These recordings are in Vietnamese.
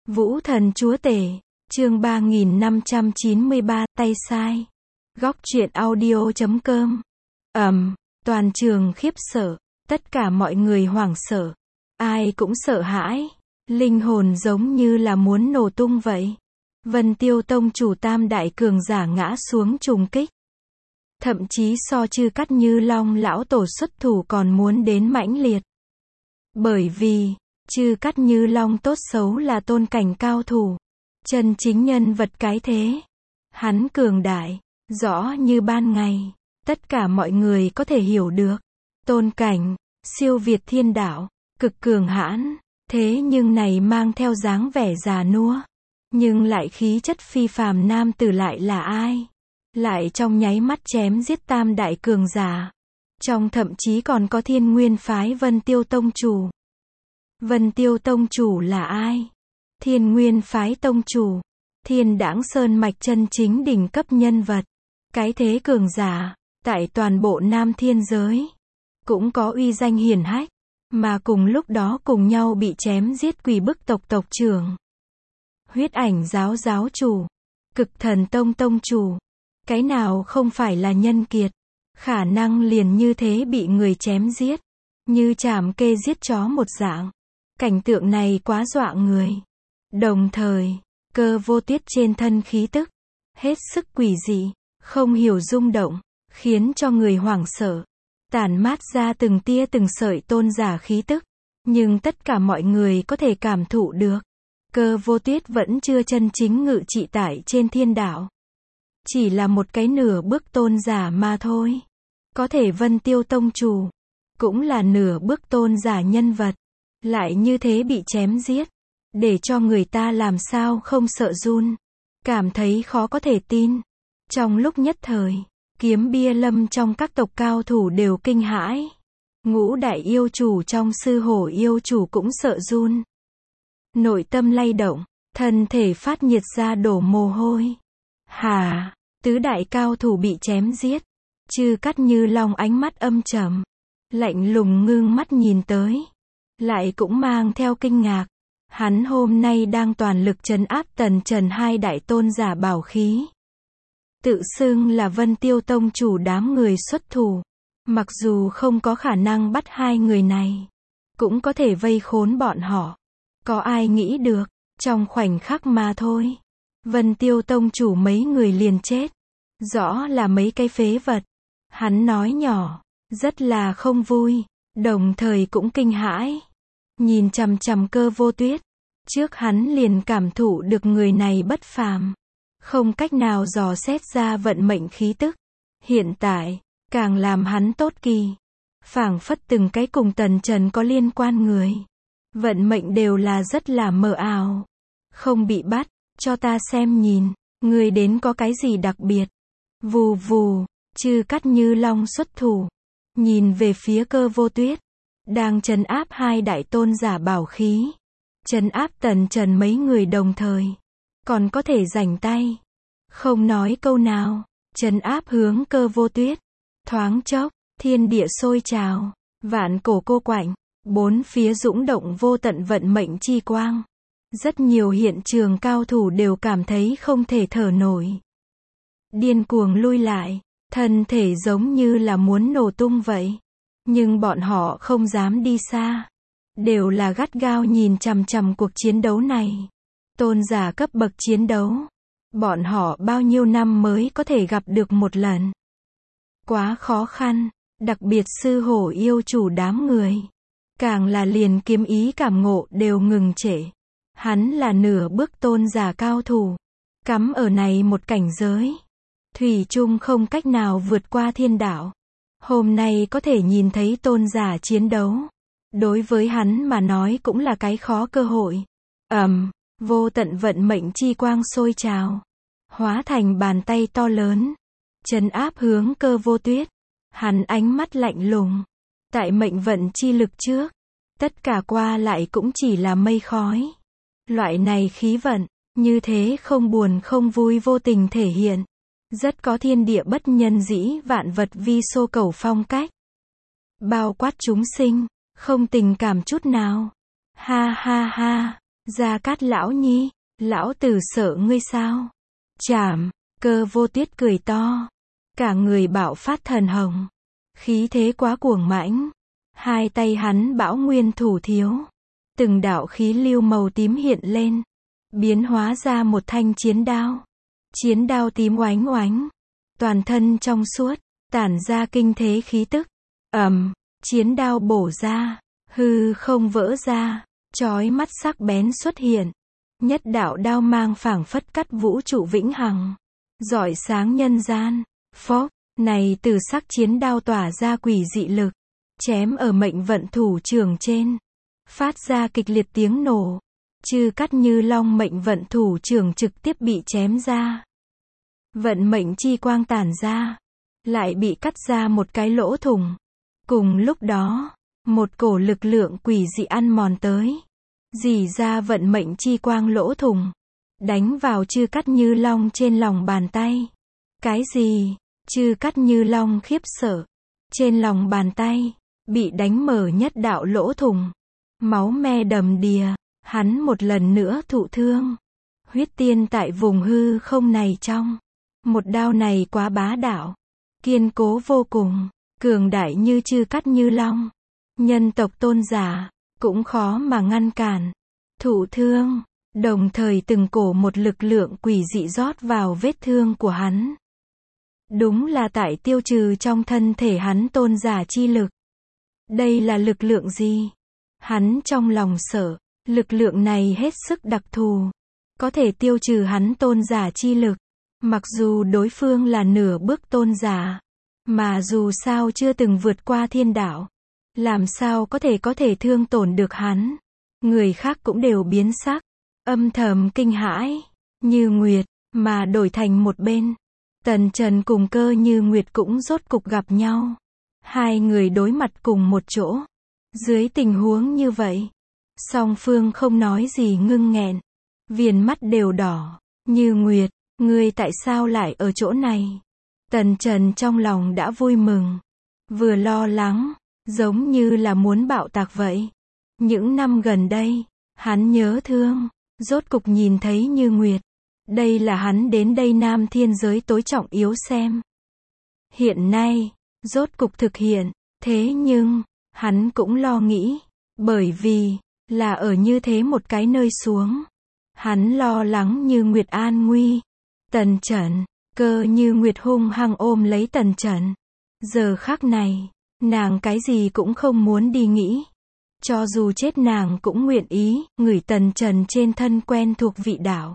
Vũ thần chúa tể, chương 3593, tay sai. Góc truyện audio.com. Toàn trường khiếp sợ, tất cả mọi người hoảng sợ. Ai cũng sợ hãi, linh hồn giống như là muốn nổ tung vậy. Vân Tiêu tông chủ tam đại cường giả ngã xuống trùng kích. Thậm chí so Chư Cát Như Long lão tổ xuất thủ còn muốn đến mãnh liệt. Bởi vì, Chư Cát Như Long tốt xấu là tôn cảnh cao thủ. Chân chính nhân vật cái thế. Hắn cường đại, rõ như ban ngày. Tất cả mọi người có thể hiểu được. Tôn cảnh, siêu việt thiên đạo, cực cường hãn. Thế nhưng này mang theo dáng vẻ già nua. Nhưng lại khí chất phi phàm nam tử lại là ai? Lại trong nháy mắt chém giết tam đại cường giả. Trong thậm chí còn có Thiên Nguyên phái Vân Tiêu tông chủ. Vân Tiêu tông chủ là ai? Thiên Nguyên phái tông chủ. Thiên Đãng Sơn mạch chân chính đỉnh cấp nhân vật. Cái thế cường giả, tại toàn bộ Nam Thiên giới. Cũng có uy danh hiển hách. Mà cùng lúc đó cùng nhau bị chém giết Quỷ Bức tộc tộc trưởng. Huyết Ảnh giáo giáo chủ. Cực Thần tông tông chủ. Cái nào không phải là nhân kiệt. Khả năng liền như thế bị người chém giết. Như chảm kê giết chó một dạng. Cảnh tượng này quá dọa người. Đồng thời, Cơ Vô Tuyết trên thân khí tức. Hết sức quỷ dị, không hiểu rung động. Khiến cho người hoảng sợ. Tản mát ra từng tia từng sợi tôn giả khí tức. Nhưng tất cả mọi người có thể cảm thụ được. Cơ Vô Tuyết vẫn chưa chân chính ngự trị tại trên thiên đạo. Chỉ là một cái nửa bước tôn giả mà thôi. Có thể Vân Tiêu tông chủ. Cũng là nửa bước tôn giả nhân vật. Lại như thế bị chém giết. Để cho người ta làm sao không sợ run. Cảm thấy khó có thể tin. Trong lúc nhất thời, Kiếm Bia Lâm trong các tộc cao thủ đều kinh hãi. Ngũ đại yêu chủ trong Sư Hổ yêu chủ cũng sợ run. Nội tâm lay động, thân thể phát nhiệt ra đổ mồ hôi. Hà, tứ đại cao thủ bị chém giết. Chư Cát Như Long ánh mắt âm trầm. Lạnh lùng ngưng mắt nhìn tới. Lại cũng mang theo kinh ngạc. Hắn hôm nay đang toàn lực trấn áp Tần Trần hai đại tôn giả bảo khí. Tự xưng là Vân Tiêu tông chủ đám người xuất thủ. Mặc dù không có khả năng bắt hai người này. Cũng có thể vây khốn bọn họ. Có ai nghĩ được, trong khoảnh khắc mà thôi. Vân Tiêu tông chủ mấy người liền chết. Rõ là mấy cái phế vật. Hắn nói nhỏ, rất là không vui, đồng thời cũng kinh hãi. Nhìn chằm chằm Cơ Vô Tuyết. Trước hắn liền cảm thụ được người này bất phàm. Không cách nào dò xét ra vận mệnh khí tức. Hiện tại, càng làm hắn tốt kỳ. Phảng phất từng cái cùng Tần Trần có liên quan người. Vận mệnh đều là rất là mờ ảo. Không bị bắt, cho ta xem nhìn, người đến có cái gì đặc biệt. Vù vù, Chư Cát Như Long xuất thủ. Nhìn về phía Cơ Vô Tuyết. Đang trấn áp hai đại tôn giả bảo khí. Trấn áp Tần Trần mấy người đồng thời. Còn có thể rảnh tay. Không nói câu nào. Trấn áp hướng Cơ Vô Tuyết. Thoáng chốc, thiên địa sôi trào. Vạn cổ cô quạnh. Bốn phía dũng động vô tận vận mệnh chi quang. Rất nhiều hiện trường cao thủ đều cảm thấy không thể thở nổi. Điên cuồng lui lại. Thân thể giống như là muốn nổ tung vậy. Nhưng bọn họ không dám đi xa. Đều là gắt gao nhìn chằm chằm cuộc chiến đấu này. Tôn giả cấp bậc chiến đấu. Bọn họ bao nhiêu năm mới có thể gặp được một lần. Quá khó khăn. Đặc biệt Sư Hổ yêu chủ đám người. Càng là liền kiếm ý cảm ngộ đều ngừng trệ. Hắn là nửa bước tôn giả cao thủ. Cắm ở này một cảnh giới. Thủy chung không cách nào vượt qua thiên đạo. Hôm nay có thể nhìn thấy tôn giả chiến đấu. Đối với hắn mà nói cũng là cái khó cơ hội. Vô tận vận mệnh chi quang sôi trào. Hóa thành bàn tay to lớn. Trấn áp hướng Cơ Vô Tuyết. Hắn ánh mắt lạnh lùng. Tại mệnh vận chi lực trước. Tất cả qua lại cũng chỉ là mây khói. Loại này khí vận. Như thế không buồn không vui vô tình thể hiện. Rất có thiên địa bất nhân dĩ vạn vật vi xô cầu phong cách. Bao quát chúng sinh. Không tình cảm chút nào. Ha ha ha. Gia Cát lão nhi, lão tử sợ ngươi sao? Chảm, Cơ Vô Tuyết cười to. Cả người bạo phát thần hồng. Khí thế quá cuồng mãnh. Hai tay hắn bão nguyên thủ thiếu. Từng đạo khí lưu màu tím hiện lên. Biến hóa ra một thanh chiến đao. Chiến đao tím oánh oánh. Toàn thân trong suốt, tản ra kinh thế khí tức. Chiến đao bổ ra. Hư không vỡ ra. Chói mắt sắc bén xuất hiện. Nhất đạo đao mang phảng phất cắt vũ trụ vĩnh hằng. Rọi sáng nhân gian. Phốc, này từ sắc chiến đao tỏa ra quỷ dị lực. Chém ở mệnh vận thủ trưởng trên. Phát ra kịch liệt tiếng nổ. Chư Cát Như Long mệnh vận thủ trưởng trực tiếp bị chém ra. Vận mệnh chi quang tản ra. Lại bị cắt ra một cái lỗ thủng. Cùng lúc đó, một cổ lực lượng quỷ dị ăn mòn tới. Rỉ ra vận mệnh chi quang lỗ thủng. Đánh vào Chư Cát Như Long trên lòng bàn tay. Cái gì? Chư Cát Như Long khiếp sợ. Trên lòng bàn tay, bị đánh mở nhất đạo lỗ thủng. Máu me đầm đìa. Hắn một lần nữa thụ thương. Huyết tiên tại vùng hư không này trong. Một đao này quá bá đạo. Kiên cố vô cùng. Cường đại như Chư Cát Như Long. Nhân tộc tôn giả. Cũng khó mà ngăn cản. Thụ thương. Đồng thời từng cổ một lực lượng quỷ dị rót vào vết thương của hắn. Đúng là tại tiêu trừ trong thân thể hắn tôn giả chi lực. Đây là lực lượng gì? Hắn trong lòng sợ. Lực lượng này hết sức đặc thù. Có thể tiêu trừ hắn tôn giả chi lực. Mặc dù đối phương là nửa bước tôn giả. Mà dù sao chưa từng vượt qua thiên đạo. Làm sao có thể thương tổn được hắn. Người khác cũng đều biến sắc. Âm thầm kinh hãi. Như Nguyệt. Mà đổi thành một bên. Tần Trần cùng Cơ Như Nguyệt cũng rốt cục gặp nhau. Hai người đối mặt cùng một chỗ. Dưới tình huống như vậy. Song phương không nói gì ngưng nghẹn. Viền mắt đều đỏ. Như Nguyệt, ngươi tại sao lại ở chỗ này? Tần Trần trong lòng đã vui mừng. Vừa lo lắng. Giống như là muốn bạo tạc vậy. Những năm gần đây, hắn nhớ thương. Rốt cục nhìn thấy Như Nguyệt. Đây là hắn đến đây Nam Thiên giới tối trọng yếu xem. Hiện nay, rốt cục thực hiện. Thế nhưng, hắn cũng lo nghĩ. Bởi vì, là ở như thế một cái nơi xuống. Hắn lo lắng Như Nguyệt an nguy. Tần Trần, Cơ Như Nguyệt hung hăng ôm lấy Tần Trần. Giờ khắc này, nàng cái gì cũng không muốn đi nghĩ. Cho dù chết nàng cũng nguyện ý, ngửi Tần Trần trên thân quen thuộc vị đạo.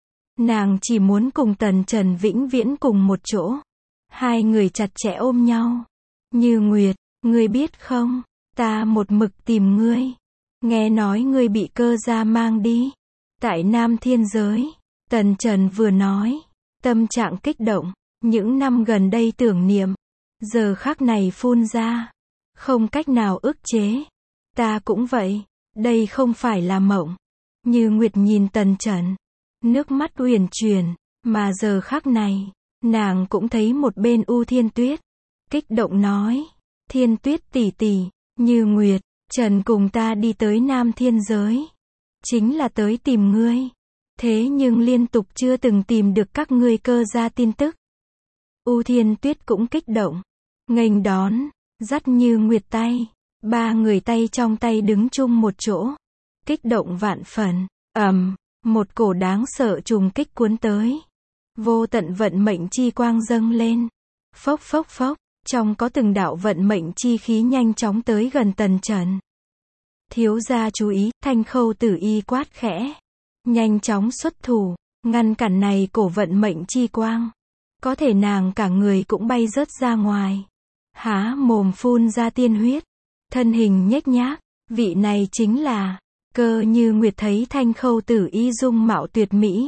Nàng chỉ muốn cùng Tần Trần vĩnh viễn cùng một chỗ. Hai người chặt chẽ ôm nhau. Như Nguyệt, ngươi biết không, ta một mực tìm ngươi. Nghe nói ngươi bị Cơ gia mang đi. Tại Nam Thiên giới. Tần Trần vừa nói. Tâm trạng kích động. Những năm gần đây tưởng niệm. Giờ khắc này phun ra. Không cách nào ức chế. Ta cũng vậy. Đây không phải là mộng. Như Nguyệt nhìn Tần Trần. Nước mắt uyển chuyển. Mà giờ khắc này. Nàng cũng thấy một bên U Thiên Tuyết. Kích động nói. Thiên Tuyết tỷ tỷ. Như Nguyệt. Trần cùng ta đi tới Nam Thiên giới. Chính là tới tìm ngươi. Thế nhưng liên tục chưa từng tìm được các ngươi Cơ gia tin tức. U Thiên Tuyết cũng kích động. Nghênh đón. Dắt Như Nguyệt tay. Ba người tay trong tay đứng chung một chỗ. Kích động vạn phần. Một cổ đáng sợ trùng kích cuốn tới. Vô tận vận mệnh chi quang dâng lên. Phốc phốc phốc. Trong có từng đạo vận mệnh chi khí nhanh chóng tới gần Tần Trần. Thiếu gia chú ý, Thanh Khâu Tử Y quát khẽ. Nhanh chóng xuất thủ, ngăn cản này cổ vận mệnh chi quang. Có thể nàng cả người cũng bay rớt ra ngoài. Há mồm phun ra tiên huyết. Thân hình nhếch nhác, vị này chính là Cơ Như Nguyệt thấy Thanh Khâu Tử Y dung mạo tuyệt mỹ.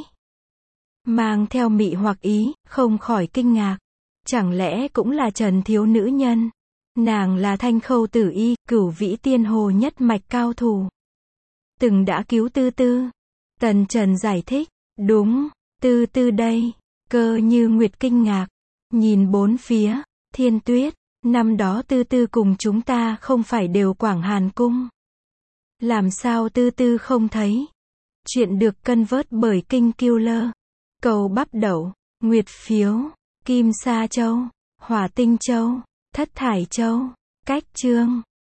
Mang theo mị hoặc ý, không khỏi kinh ngạc. Chẳng lẽ cũng là Trần thiếu nữ nhân? Nàng là Thanh Khâu Tử Y, Cửu Vĩ Tiên Hồ nhất mạch cao thủ. Từng đã cứu Tư Tư. Tần Trần giải thích. Đúng, Tư Tư đây. Cơ Như Nguyệt kinh ngạc. Nhìn bốn phía. Thiên Tuyết, năm đó Tư Tư cùng chúng ta không phải đều Quảng Hàn Cung. Làm sao Tư Tư không thấy? Chuyện được convert bởi King Killer. Cầu bắp đậu, nguyệt phiếu, kim sa châu, hỏa tinh châu, thất thải châu, cách chương.